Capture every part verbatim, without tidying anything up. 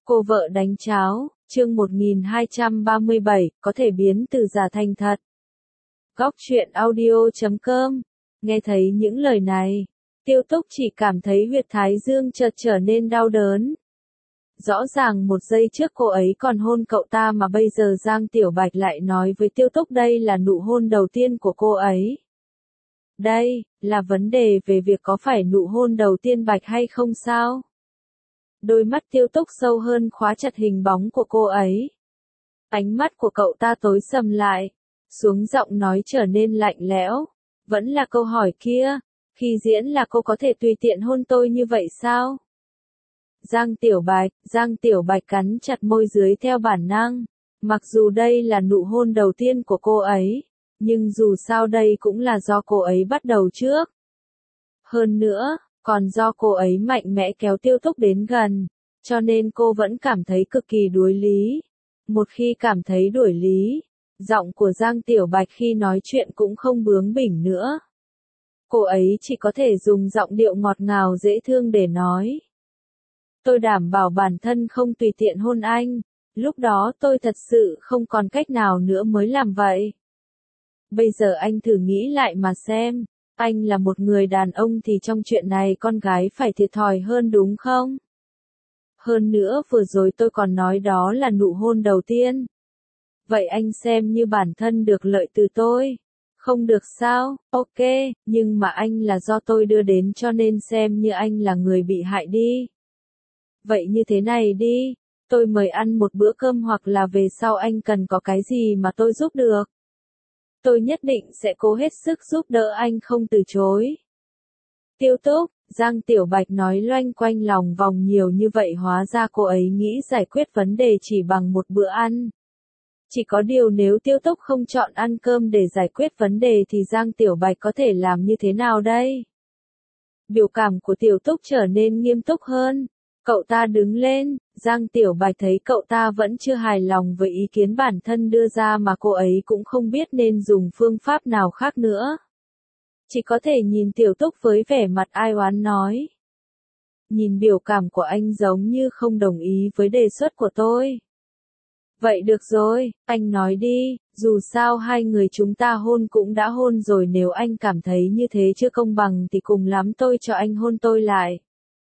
Cô vợ đánh cháo, chương một nghìn hai trăm ba mươi bảy, có thể biến từ giả thành thật. Góc truyện audio chấm com. Nghe thấy những lời này, Tiêu Túc chỉ cảm thấy huyệt thái dương chợt trở nên đau đớn. Rõ ràng một giây trước cô ấy còn hôn cậu ta mà bây giờ Giang Tiểu Bạch lại nói với Tiêu Túc đây là nụ hôn đầu tiên của cô ấy. Đây, là vấn đề về việc có phải nụ hôn đầu tiên Bạch hay không sao? Đôi mắt Tiêu Túc sâu hơn khóa chặt hình bóng của cô ấy. Ánh mắt của cậu ta tối sầm lại, xuống giọng nói trở nên lạnh lẽo. Vẫn là câu hỏi kia, khi diễn là cô có thể tùy tiện hôn tôi như vậy sao? Giang Tiểu Bạch, Giang Tiểu Bạch cắn chặt môi dưới theo bản năng. Mặc dù đây là nụ hôn đầu tiên của cô ấy, nhưng dù sao đây cũng là do cô ấy bắt đầu trước. Hơn nữa, còn do cô ấy mạnh mẽ kéo Tiêu Túc đến gần, cho nên cô vẫn cảm thấy cực kỳ đuối lý. Một khi cảm thấy đuổi lý, giọng của Giang Tiểu Bạch khi nói chuyện cũng không bướng bỉnh nữa. Cô ấy chỉ có thể dùng giọng điệu ngọt ngào dễ thương để nói. Tôi đảm bảo bản thân không tùy tiện hôn anh, lúc đó tôi thật sự không còn cách nào nữa mới làm vậy. Bây giờ anh thử nghĩ lại mà xem, anh là một người đàn ông thì trong chuyện này con gái phải thiệt thòi hơn đúng không? Hơn nữa vừa rồi tôi còn nói đó là nụ hôn đầu tiên. Vậy anh xem như bản thân được lợi từ tôi. Không được sao, ok, nhưng mà anh là do tôi đưa đến cho nên xem như anh là người bị hại đi. Vậy như thế này đi, tôi mời ăn một bữa cơm hoặc là về sau anh cần có cái gì mà tôi giúp được. Tôi nhất định sẽ cố hết sức giúp đỡ anh không từ chối. Tiêu Túc, Giang Tiểu Bạch nói loanh quanh lòng vòng nhiều như vậy hóa ra cô ấy nghĩ giải quyết vấn đề chỉ bằng một bữa ăn. Chỉ có điều nếu Tiêu Túc không chọn ăn cơm để giải quyết vấn đề thì Giang Tiểu Bạch có thể làm như thế nào đây? Biểu cảm của Tiểu Túc trở nên nghiêm túc hơn. Cậu ta đứng lên, Giang Tiểu Bạch thấy cậu ta vẫn chưa hài lòng với ý kiến bản thân đưa ra mà cô ấy cũng không biết nên dùng phương pháp nào khác nữa. Chỉ có thể nhìn Tiểu Túc với vẻ mặt ai oán nói. Nhìn biểu cảm của anh giống như không đồng ý với đề xuất của tôi. Vậy được rồi, anh nói đi, dù sao hai người chúng ta hôn cũng đã hôn rồi nếu anh cảm thấy như thế chưa công bằng thì cùng lắm tôi cho anh hôn tôi lại.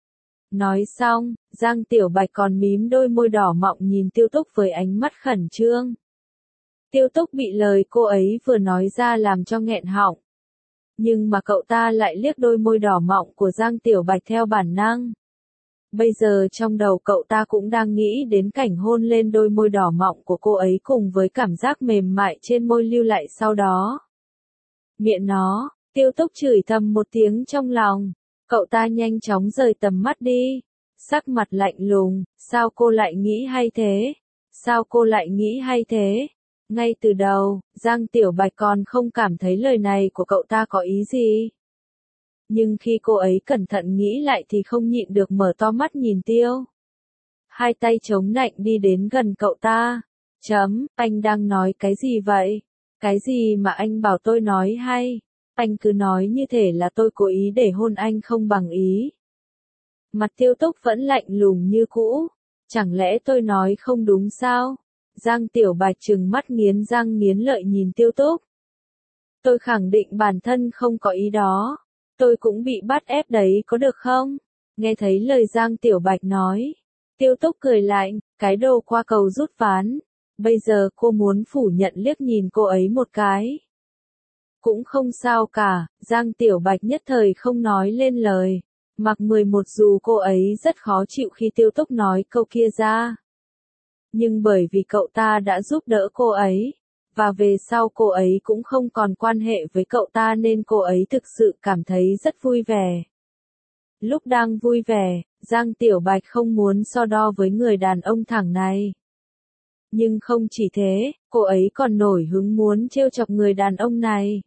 Nói xong, Giang Tiểu Bạch còn mím đôi môi đỏ mọng nhìn Tiêu Túc với ánh mắt khẩn trương. Tiêu Túc bị lời cô ấy vừa nói ra làm cho nghẹn họng. Nhưng mà cậu ta lại liếc đôi môi đỏ mọng của Giang Tiểu Bạch theo bản năng. Bây giờ trong đầu cậu ta cũng đang nghĩ đến cảnh hôn lên đôi môi đỏ mọng của cô ấy cùng với cảm giác mềm mại trên môi lưu lại sau đó. Miệng nó, Tiêu Túc chửi thầm một tiếng trong lòng. Cậu ta nhanh chóng rời tầm mắt đi, sắc mặt lạnh lùng, sao cô lại nghĩ hay thế? Sao cô lại nghĩ hay thế? Ngay từ đầu, Giang Tiểu Bạch còn không cảm thấy lời này của cậu ta có ý gì. Nhưng khi cô ấy cẩn thận nghĩ lại thì không nhịn được mở to mắt nhìn Tiêu. Hai tay chống nạnh đi đến gần cậu ta. Chấm, anh đang nói cái gì vậy? Cái gì mà anh bảo tôi nói hay? Anh cứ nói như thể là tôi cố ý để hôn anh không bằng ý. Mặt Tiêu Túc vẫn lạnh lùng như cũ. Chẳng lẽ tôi nói không đúng sao? Giang Tiểu Bạch trừng mắt nghiến răng nghiến lợi nhìn Tiêu Túc. Tôi khẳng định bản thân không có ý đó. Tôi cũng bị bắt ép đấy có được không? Nghe thấy lời Giang Tiểu Bạch nói. Tiêu Túc cười lạnh, cái đồ qua cầu rút ván. Bây giờ cô muốn phủ nhận liếc nhìn cô ấy một cái. Cũng không sao cả, Giang Tiểu Bạch nhất thời không nói lên lời. Mặc mười một dù cô ấy rất khó chịu khi Tiêu Túc nói câu kia ra. Nhưng bởi vì cậu ta đã giúp đỡ cô ấy, và về sau cô ấy cũng không còn quan hệ với cậu ta nên cô ấy thực sự cảm thấy rất vui vẻ. Lúc đang vui vẻ, Giang Tiểu Bạch không muốn so đo với người đàn ông thẳng này. Nhưng không chỉ thế, cô ấy còn nổi hứng muốn trêu chọc người đàn ông này.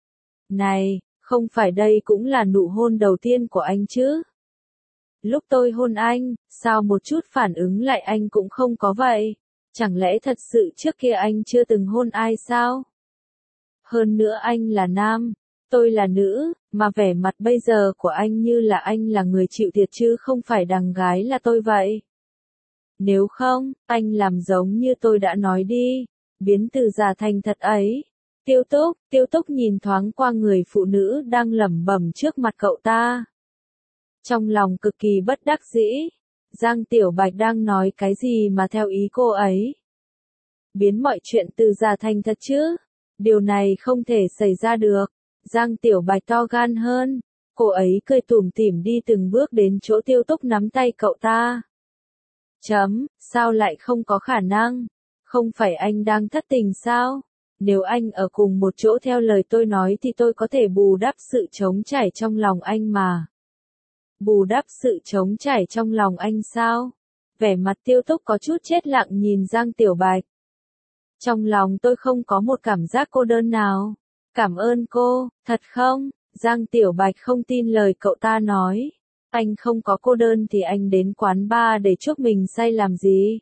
Này, không phải đây cũng là nụ hôn đầu tiên của anh chứ? Lúc tôi hôn anh, sao một chút phản ứng lại anh cũng không có vậy? Chẳng lẽ thật sự trước kia anh chưa từng hôn ai sao? Hơn nữa anh là nam, tôi là nữ, mà vẻ mặt bây giờ của anh như là anh là người chịu thiệt chứ không phải đằng gái là tôi vậy. Nếu không, anh làm giống như tôi đã nói đi, biến từ giả thành thật ấy. Tiêu Túc, Tiêu Túc nhìn thoáng qua người phụ nữ đang lẩm bẩm trước mặt cậu ta. Trong lòng cực kỳ bất đắc dĩ, Giang Tiểu Bạch đang nói cái gì mà theo ý cô ấy. Biến mọi chuyện từ giả thành thật chứ, điều này không thể xảy ra được. Giang Tiểu Bạch to gan hơn, cô ấy cười tủm tỉm đi từng bước đến chỗ Tiêu Túc nắm tay cậu ta. Chấm, sao lại không có khả năng? Không phải anh đang thất tình sao? Nếu anh ở cùng một chỗ theo lời tôi nói thì tôi có thể bù đắp sự trống trải trong lòng anh mà. Bù đắp sự trống trải trong lòng anh sao? Vẻ mặt Tiêu Túc có chút chết lặng nhìn Giang Tiểu Bạch. Trong lòng tôi không có một cảm giác cô đơn nào. Cảm ơn cô, thật không? Giang Tiểu Bạch không tin lời cậu ta nói. Anh không có cô đơn thì anh đến quán bar để chuốc mình say làm gì?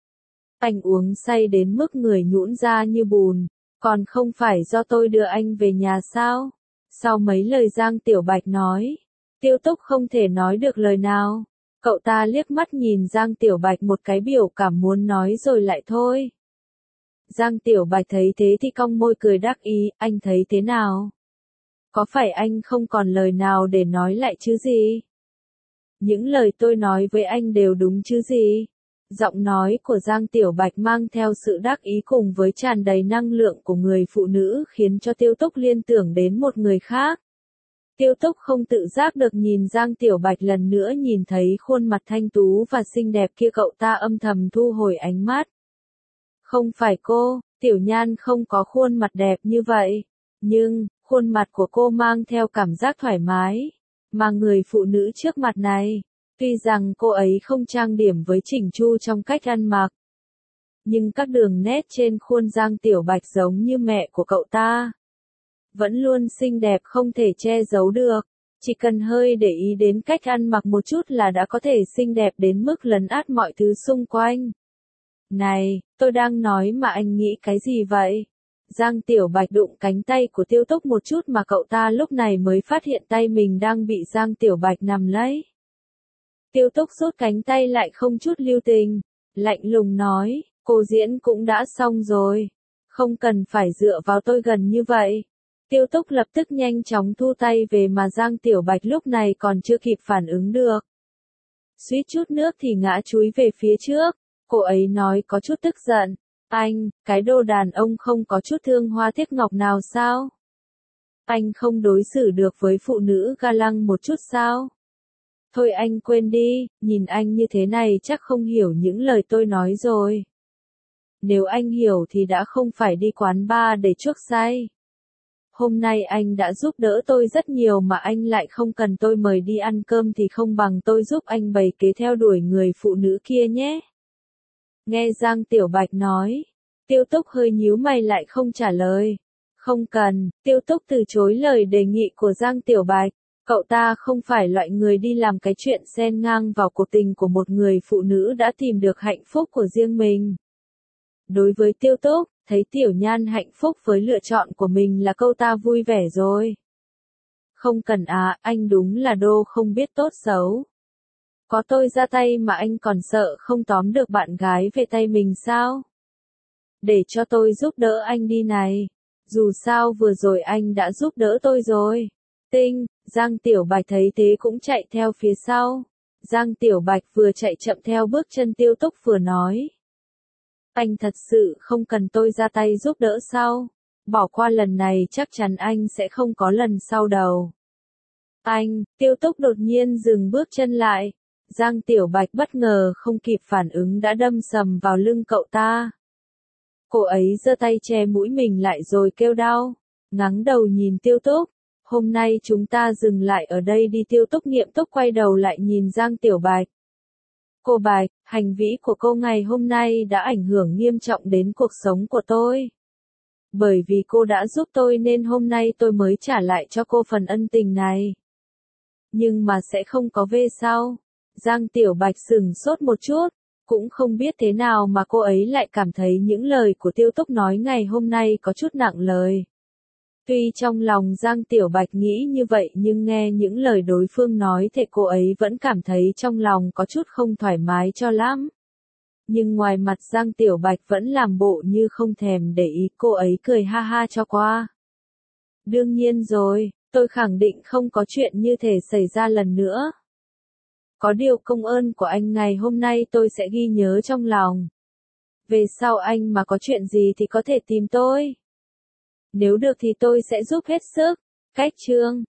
Anh uống say đến mức người nhũn ra như bùn, còn không phải do tôi đưa anh về nhà sao? Sau mấy lời Giang Tiểu Bạch nói, Tiêu Túc không thể nói được lời nào. Cậu ta liếc mắt nhìn Giang Tiểu Bạch một cái biểu cảm muốn nói rồi lại thôi. Giang Tiểu Bạch thấy thế thì cong môi cười đắc ý, anh thấy thế nào? Có phải anh không còn lời nào để nói lại chứ gì? Những lời tôi nói với anh đều đúng chứ gì? Giọng nói của Giang Tiểu Bạch mang theo sự đắc ý cùng với tràn đầy năng lượng của người phụ nữ khiến cho Tiêu Túc liên tưởng đến một người khác. Tiêu Túc không tự giác được nhìn Giang Tiểu Bạch lần nữa, nhìn thấy khuôn mặt thanh tú và xinh đẹp kia, cậu ta âm thầm thu hồi ánh mắt. Không phải cô, Tiểu Nhan không có khuôn mặt đẹp như vậy, nhưng, khuôn mặt của cô mang theo cảm giác thoải mái, mà người phụ nữ trước mặt này, tuy rằng cô ấy không trang điểm với chỉnh chu trong cách ăn mặc, nhưng các đường nét trên khuôn Giang Tiểu Bạch giống như mẹ của cậu ta. Vẫn luôn xinh đẹp không thể che giấu được, chỉ cần hơi để ý đến cách ăn mặc một chút là đã có thể xinh đẹp đến mức lấn át mọi thứ xung quanh. Này, tôi đang nói mà anh nghĩ cái gì vậy? Giang Tiểu Bạch đụng cánh tay của Tiêu Túc một chút mà cậu ta lúc này mới phát hiện tay mình đang bị Giang Tiểu Bạch nắm lấy. Tiêu Túc rút cánh tay lại không chút lưu tình, lạnh lùng nói, cô diễn cũng đã xong rồi, không cần phải dựa vào tôi gần như vậy. Tiêu Túc lập tức nhanh chóng thu tay về mà Giang Tiểu Bạch lúc này còn chưa kịp phản ứng được. Suýt chút nước thì ngã chúi về phía trước, cô ấy nói có chút tức giận, anh, cái đồ đàn ông không có chút thương hoa tiếc ngọc nào sao? Anh không đối xử được với phụ nữ ga lăng một chút sao? Thôi anh quên đi, nhìn anh như thế này chắc không hiểu những lời tôi nói rồi. Nếu anh hiểu thì đã không phải đi quán bar để chuốc say. Hôm nay anh đã giúp đỡ tôi rất nhiều mà anh lại không cần tôi mời đi ăn cơm thì không bằng tôi giúp anh bày kế theo đuổi người phụ nữ kia nhé. Nghe Giang Tiểu Bạch nói, Tiêu Túc hơi nhíu mày lại không trả lời. Không cần, Tiêu Túc từ chối lời đề nghị của Giang Tiểu Bạch. Cậu ta không phải loại người đi làm cái chuyện xen ngang vào cuộc tình của một người phụ nữ đã tìm được hạnh phúc của riêng mình. Đối với Tiêu Túc, thấy Tiểu Nhan hạnh phúc với lựa chọn của mình là cậu ta vui vẻ rồi. Không cần à, anh đúng là đô không biết tốt xấu. Có tôi ra tay mà anh còn sợ không tóm được bạn gái về tay mình sao? Để cho tôi giúp đỡ anh đi này. Dù sao vừa rồi anh đã giúp đỡ tôi rồi. Tinh, Giang Tiểu Bạch thấy thế cũng chạy theo phía sau. Giang Tiểu Bạch vừa chạy chậm theo bước chân Tiêu Túc vừa nói. Anh thật sự không cần tôi ra tay giúp đỡ sao? Bỏ qua lần này chắc chắn anh sẽ không có lần sau đâu. Anh, Tiêu Túc đột nhiên dừng bước chân lại. Giang Tiểu Bạch bất ngờ không kịp phản ứng đã đâm sầm vào lưng cậu ta. Cô ấy giơ tay che mũi mình lại rồi kêu đau, ngáng đầu nhìn Tiêu Túc. Hôm nay chúng ta dừng lại ở đây đi. Tiêu Túc nghiêm túc quay đầu lại nhìn Giang Tiểu Bạch. Cô Bạch, hành vi của cô ngày hôm nay đã ảnh hưởng nghiêm trọng đến cuộc sống của tôi. Bởi vì cô đã giúp tôi nên hôm nay tôi mới trả lại cho cô phần ân tình này. Nhưng mà sẽ không có về sau. Giang Tiểu Bạch sửng sốt một chút, cũng không biết thế nào mà cô ấy lại cảm thấy những lời của Tiêu Túc nói ngày hôm nay có chút nặng lời. Tuy trong lòng Giang Tiểu Bạch nghĩ như vậy nhưng nghe những lời đối phương nói thì cô ấy vẫn cảm thấy trong lòng có chút không thoải mái cho lắm. Nhưng ngoài mặt Giang Tiểu Bạch vẫn làm bộ như không thèm để ý, cô ấy cười ha ha cho qua. Đương nhiên rồi, tôi khẳng định không có chuyện như thể xảy ra lần nữa. Có điều công ơn của anh ngày hôm nay tôi sẽ ghi nhớ trong lòng. Về sau anh mà có chuyện gì thì có thể tìm tôi. Nếu được thì tôi sẽ giúp hết sức. Cách chương